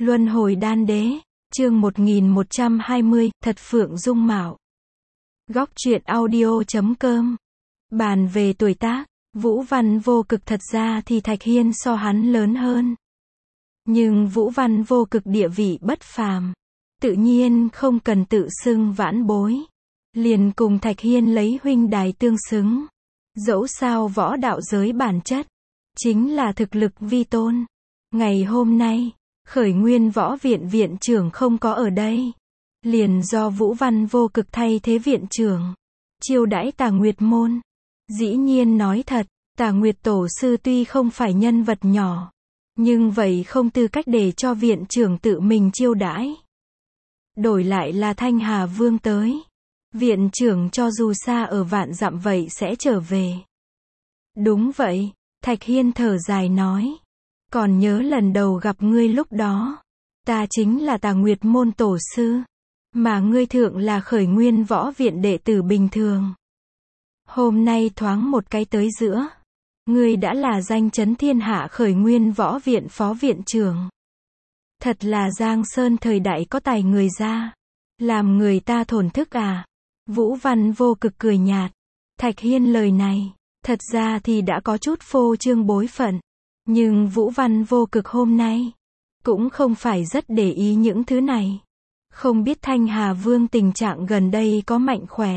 Luân hồi đan đế, chương 1120, thật phượng dung mạo. Góc truyện audio.com. Bàn về tuổi tác, Vũ Văn Vô Cực thật ra thì Thạch Hiên so hắn lớn hơn. Nhưng Vũ Văn Vô Cực địa vị bất phàm, tự nhiên không cần tự xưng vãn bối. Liền cùng Thạch Hiên lấy huynh đài tương xứng. Dẫu sao võ đạo giới bản chất chính là thực lực vi tôn. Ngày hôm nay, Khởi Nguyên Võ Viện viện trưởng không có ở đây. Liền do Vũ Văn Vô Cực thay thế viện trưởng, chiêu đãi Tà Nguyệt môn. Dĩ nhiên nói thật, Tà Nguyệt tổ sư tuy không phải nhân vật nhỏ, nhưng vậy không tư cách để cho viện trưởng tự mình chiêu đãi. Đổi lại là Thanh Hà Vương tới, viện trưởng cho dù xa ở vạn dặm vậy sẽ trở về. Đúng vậy, Thạch Hiên thở dài nói. Còn nhớ lần đầu gặp ngươi lúc đó, ta chính là Tà Nguyệt môn tổ sư, mà ngươi thượng là Khởi Nguyên Võ Viện đệ tử bình thường. Hôm nay thoáng một cái tới giữa, ngươi đã là danh chấn thiên hạ Khởi Nguyên Võ Viện phó viện trưởng. Thật là Giang Sơn thời đại có tài người ra, làm người ta thổn thức à. Vũ Văn Vô Cực cười nhạt. Thạch Hiên lời này, thật ra thì đã có chút phô trương bối phận. Nhưng Vũ Văn Vô Cực hôm nay cũng không phải rất để ý những thứ này. Không biết Thanh Hà Vương tình trạng gần đây có mạnh khỏe.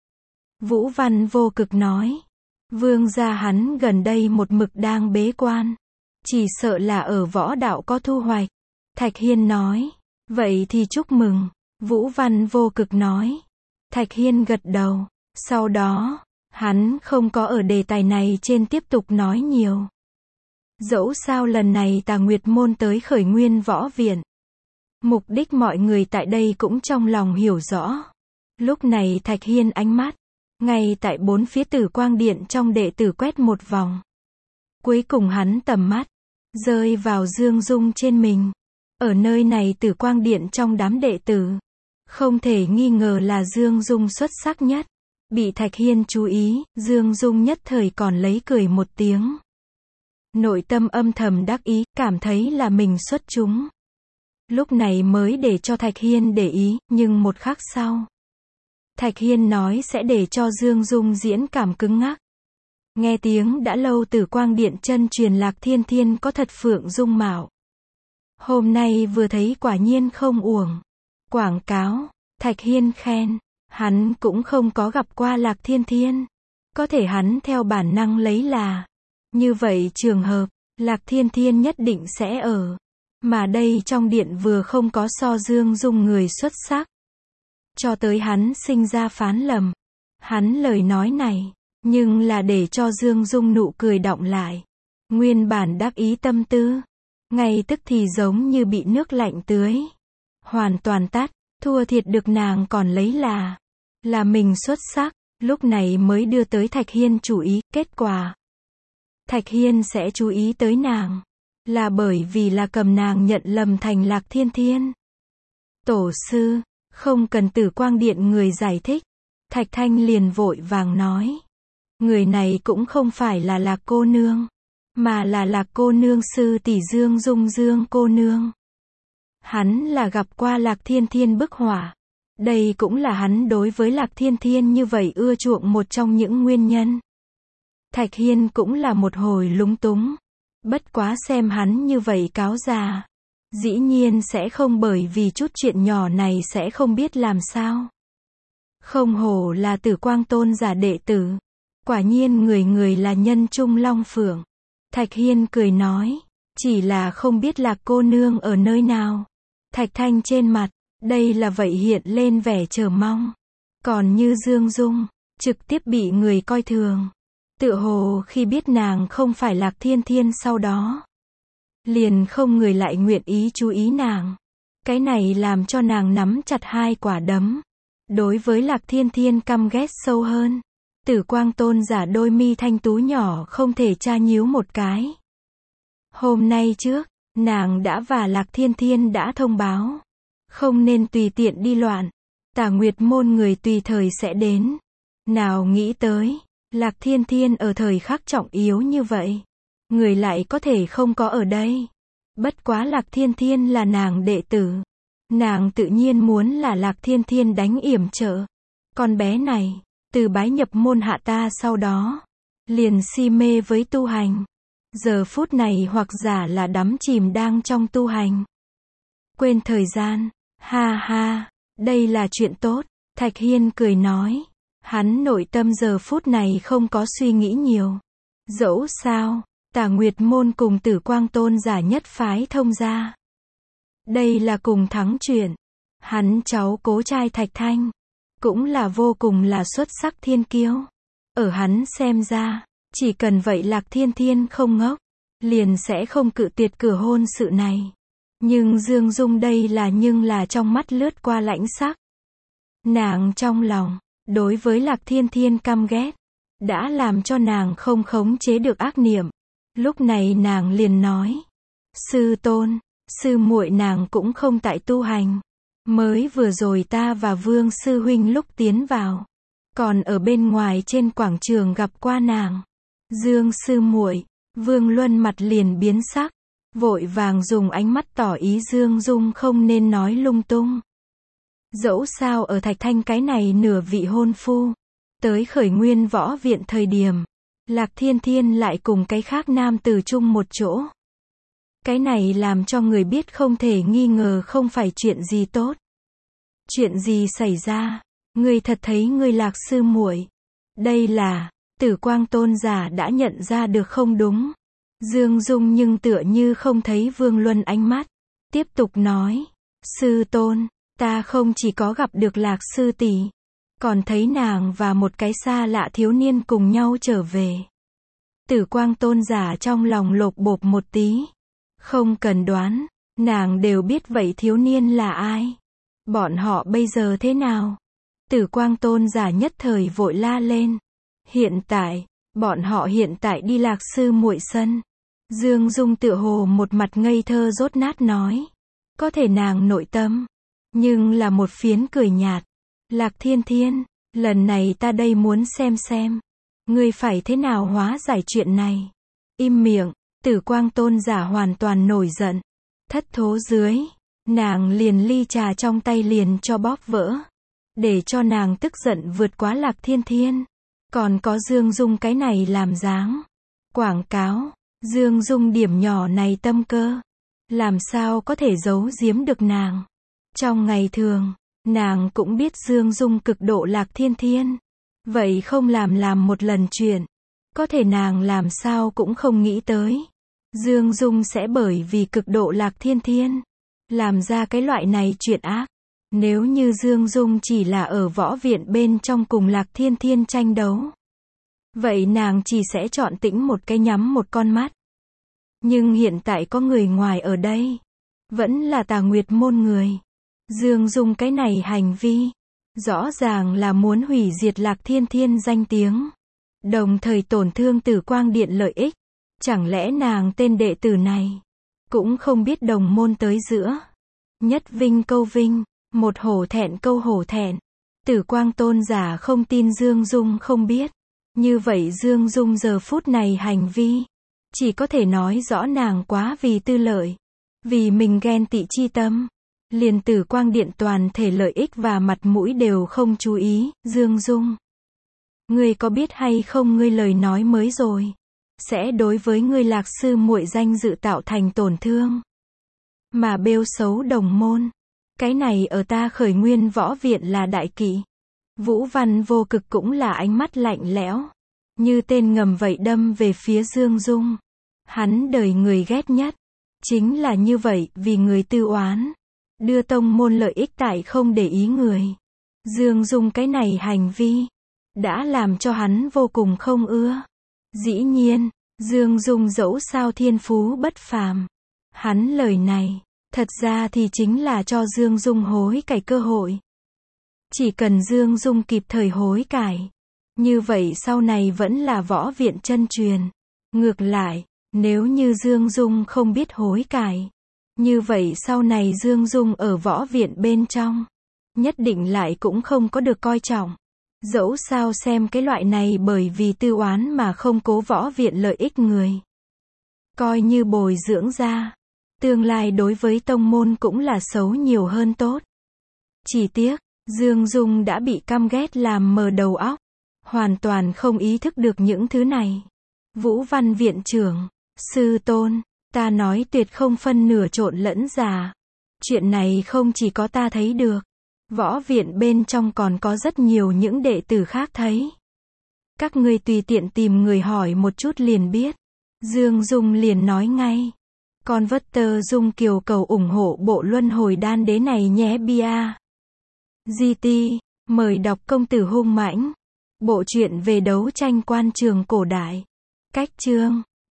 Vũ Văn Vô Cực nói. Vương gia hắn gần đây một mực đang bế quan, chỉ sợ là ở võ đạo có thu hoạch. Thạch Hiên nói. Vậy thì chúc mừng. Vũ Văn Vô Cực nói. Thạch Hiên gật đầu. Sau đó, hắn không có ở đề tài này trên tiếp tục nói nhiều. Dẫu sao lần này Tà Nguyệt môn tới Khởi Nguyên Võ Viện, mục đích mọi người tại đây cũng trong lòng hiểu rõ. Lúc này Thạch Hiên ánh mắt ngay tại bốn phía Tử Quang Điện trong đệ tử quét một vòng. Cuối cùng hắn tầm mắt rơi vào Dương Dung trên mình. Ở nơi này Tử Quang Điện trong đám đệ tử, không thể nghi ngờ là Dương Dung xuất sắc nhất. Bị Thạch Hiên chú ý, Dương Dung nhất thời còn lấy cười một tiếng. Nội tâm âm thầm đắc ý, cảm thấy là mình xuất chúng. Lúc này mới để cho Thạch Hiên để ý, nhưng một khắc sau, Thạch Hiên nói sẽ để cho Dương Dung diễn cảm cứng ngắc. Nghe tiếng đã lâu Tử Quang Điện chân truyền Lạc Thiên Thiên có thật phượng dung mạo. Hôm nay vừa thấy quả nhiên không uổng. Quảng cáo, Thạch Hiên khen, hắn cũng không có gặp qua Lạc Thiên Thiên. Có thể hắn theo bản năng lấy là, như vậy trường hợp, Lạc Thiên Thiên nhất định sẽ ở. Mà đây trong điện vừa không có so Dương Dung người xuất sắc. Cho tới hắn sinh ra phán lầm. Hắn lời nói này, nhưng là để cho Dương Dung nụ cười đọng lại. Nguyên bản đắc ý tâm tư, ngay tức thì giống như bị nước lạnh tưới. Hoàn toàn tắt, thua thiệt được nàng còn lấy là mình xuất sắc. Lúc này mới đưa tới Thạch Hiên chú ý, kết quả Thạch Hiên sẽ chú ý tới nàng, là bởi vì là cầm nàng nhận lầm thành Lạc Thiên Thiên. Tổ sư, không cần Tử Quang Điện người giải thích. Thạch Thanh liền vội vàng nói. Người này cũng không phải là Lạc cô nương, mà là Lạc cô nương sư tỷ Dương Dung Dương cô nương. Hắn là gặp qua Lạc Thiên Thiên bức họa. Đây cũng là hắn đối với Lạc Thiên Thiên như vậy ưa chuộng một trong những nguyên nhân. Thạch Hiên cũng là một hồi lúng túng. Bất quá xem hắn như vậy cáo già, dĩ nhiên sẽ không bởi vì chút chuyện nhỏ này sẽ không biết làm sao. Không hổ là Tử Quang tôn giả đệ tử. Quả nhiên người người là nhân trung long phượng. Thạch Hiên cười nói. Chỉ là không biết Lạc cô nương ở nơi nào. Thạch Thanh trên mặt, đây là vậy hiện lên vẻ chờ mong. Còn như Dương Dung, trực tiếp bị người coi thường. Tựa hồ khi biết nàng không phải Lạc Thiên Thiên sau đó, liền không người lại nguyện ý chú ý nàng. Cái này làm cho nàng nắm chặt hai quả đấm. Đối với Lạc Thiên Thiên căm ghét sâu hơn. Tử Quang tôn giả đôi mi thanh tú nhỏ không thể tra nhíu một cái. Hôm nay trước, nàng đã và Lạc Thiên Thiên đã thông báo. Không nên tùy tiện đi loạn. Tà Nguyệt môn người tùy thời sẽ đến. Nào nghĩ tới, Lạc Thiên Thiên ở thời khắc trọng yếu như vậy, người lại có thể không có ở đây. Bất quá Lạc Thiên Thiên là nàng đệ tử. Nàng tự nhiên muốn là Lạc Thiên Thiên đánh yểm trợ. Con bé này, từ bái nhập môn hạ ta sau đó, liền si mê với tu hành. Giờ phút này hoặc giả là đắm chìm đang trong tu hành. Quên thời gian, ha ha, đây là chuyện tốt. Thạch Hiên cười nói. Hắn nội tâm giờ phút này không có suy nghĩ nhiều. Dẫu sao, Tà Nguyệt môn cùng Tử Quang Tôn giả nhất phái thông gia. Đây là cùng thắng chuyện. Hắn cháu cố trai Thạch Thanh, cũng là vô cùng là xuất sắc thiên kiêu. Ở hắn xem ra, chỉ cần vậy Lạc Thiên Thiên không ngốc, liền sẽ không cự tuyệt cửa hôn sự này. Nhưng Dương Dung đây nhưng là trong mắt lướt qua lãnh sắc. Nàng trong lòng, đối với Lạc Thiên Thiên căm ghét, đã làm cho nàng không khống chế được ác niệm. Lúc này nàng liền nói, sư tôn, sư muội nàng cũng không tại tu hành. Mới vừa rồi ta và Vương sư huynh lúc tiến vào, còn ở bên ngoài trên quảng trường gặp qua nàng. Dương sư muội, Vương Luân mặt liền biến sắc, vội vàng dùng ánh mắt tỏ ý Dương Dung không nên nói lung tung. Dẫu sao ở Thạch Thanh cái này nửa vị hôn phu, tới Khởi Nguyên Võ Viện thời điểm, Lạc Thiên Thiên lại cùng cái khác nam tử chung một chỗ. Cái này làm cho người biết không thể nghi ngờ không phải chuyện gì tốt. Chuyện gì xảy ra? Ngươi thật thấy ngươi Lạc sư muội? Đây là, Tử Quang Tôn giả đã nhận ra được không đúng. Dương Dung nhưng tựa như không thấy Vương Luân ánh mắt. Tiếp tục nói, sư tôn, ta không chỉ có gặp được Lạc sư tỷ, còn thấy nàng và một cái xa lạ thiếu niên cùng nhau trở về. Tử Quang Tôn giả trong lòng lột bột một tí. Không cần đoán, nàng đều biết vậy thiếu niên là ai. Bọn họ bây giờ thế nào? Tử Quang Tôn giả nhất thời vội la lên. Hiện tại, bọn họ hiện tại đi Lạc sư muội sân. Dương Dung tựa hồ một mặt ngây thơ dốt nát nói. Có thể nàng nội tâm, nhưng là một phiến cười nhạt. Lạc Thiên Thiên, lần này ta đây muốn xem. Ngươi phải thế nào hóa giải chuyện này? Im miệng, Tử Quang Tôn giả hoàn toàn nổi giận. Thất thố dưới, nàng liền ly trà trong tay liền cho bóp vỡ. Để cho nàng tức giận vượt quá Lạc Thiên Thiên. Còn có Dương Dung cái này làm dáng. Quảng cáo, Dương Dung điểm nhỏ này tâm cơ. Làm sao có thể giấu giếm được nàng? Trong ngày thường, nàng cũng biết Dương Dung cực độ Lạc Thiên Thiên. Vậy không làm một lần chuyện. Có thể nàng làm sao cũng không nghĩ tới. Dương Dung sẽ bởi vì cực độ Lạc Thiên Thiên, làm ra cái loại này chuyện ác. Nếu như Dương Dung chỉ là ở võ viện bên trong cùng Lạc Thiên Thiên tranh đấu, vậy nàng chỉ sẽ chọn tĩnh một cái nhắm một con mắt. Nhưng hiện tại có người ngoài ở đây, vẫn là Tà Nguyệt môn người. Dương Dung cái này hành vi, rõ ràng là muốn hủy diệt Lạc Thiên Thiên danh tiếng, đồng thời tổn thương Tử Quang Điện lợi ích. Chẳng lẽ nàng tên đệ tử này, cũng không biết đồng môn tới giữa. Nhất vinh câu vinh, một hổ thẹn câu hổ thẹn. Tử Quang Tôn giả không tin Dương Dung không biết. Như vậy Dương Dung giờ phút này hành vi, chỉ có thể nói rõ nàng quá vì tư lợi. Vì mình ghen tị chi tâm, liền Tử Quang Điện toàn thể lợi ích và mặt mũi đều không chú ý. Dương Dung, ngươi có biết hay không ngươi lời nói mới rồi, sẽ đối với ngươi Lạc sư muội danh dự tạo thành tổn thương. Mà bêu xấu đồng môn. Cái này ở ta Khởi Nguyên Võ Viện là đại kỵ. Vũ Văn Vô Cực cũng là ánh mắt lạnh lẽo, như tên ngầm vậy đâm về phía Dương Dung. Hắn đời người ghét nhất, chính là như vậy, vì người tư oán, đưa tông môn lợi ích tại không để ý người. Dương Dung cái này hành vi, đã làm cho hắn vô cùng không ưa. Dĩ nhiên, Dương Dung dẫu sao thiên phú bất phàm. Hắn lời này, thật ra thì chính là cho Dương Dung hối cải cơ hội. Chỉ cần Dương Dung kịp thời hối cải, như vậy sau này vẫn là võ viện chân truyền. Ngược lại, nếu như Dương Dung không biết hối cải, như vậy sau này Dương Dung ở võ viện bên trong, nhất định lại cũng không có được coi trọng. Dẫu sao xem cái loại này bởi vì tư oán mà không cố võ viện lợi ích người, coi như bồi dưỡng ra, Tương lai đối với tông môn cũng là xấu nhiều hơn tốt. Chỉ tiếc, Dương Dung đã bị căm ghét làm mờ đầu óc. Hoàn toàn không ý thức được những thứ này. Vũ Văn viện trưởng, sư tôn, ta nói tuyệt không phân nửa trộn lẫn giả. Chuyện này không chỉ có ta thấy được. Võ viện bên trong còn có rất nhiều những đệ tử khác thấy. Các ngươi tùy tiện tìm người hỏi một chút liền biết. Dương Dung liền nói ngay. Con vất tơ Dung Kiều cầu ủng hộ bộ luân hồi đan đế này nhé bia. GT, mời đọc Công tử hung mãnh. Bộ truyện về đấu tranh quan trường cổ đại. Cách chương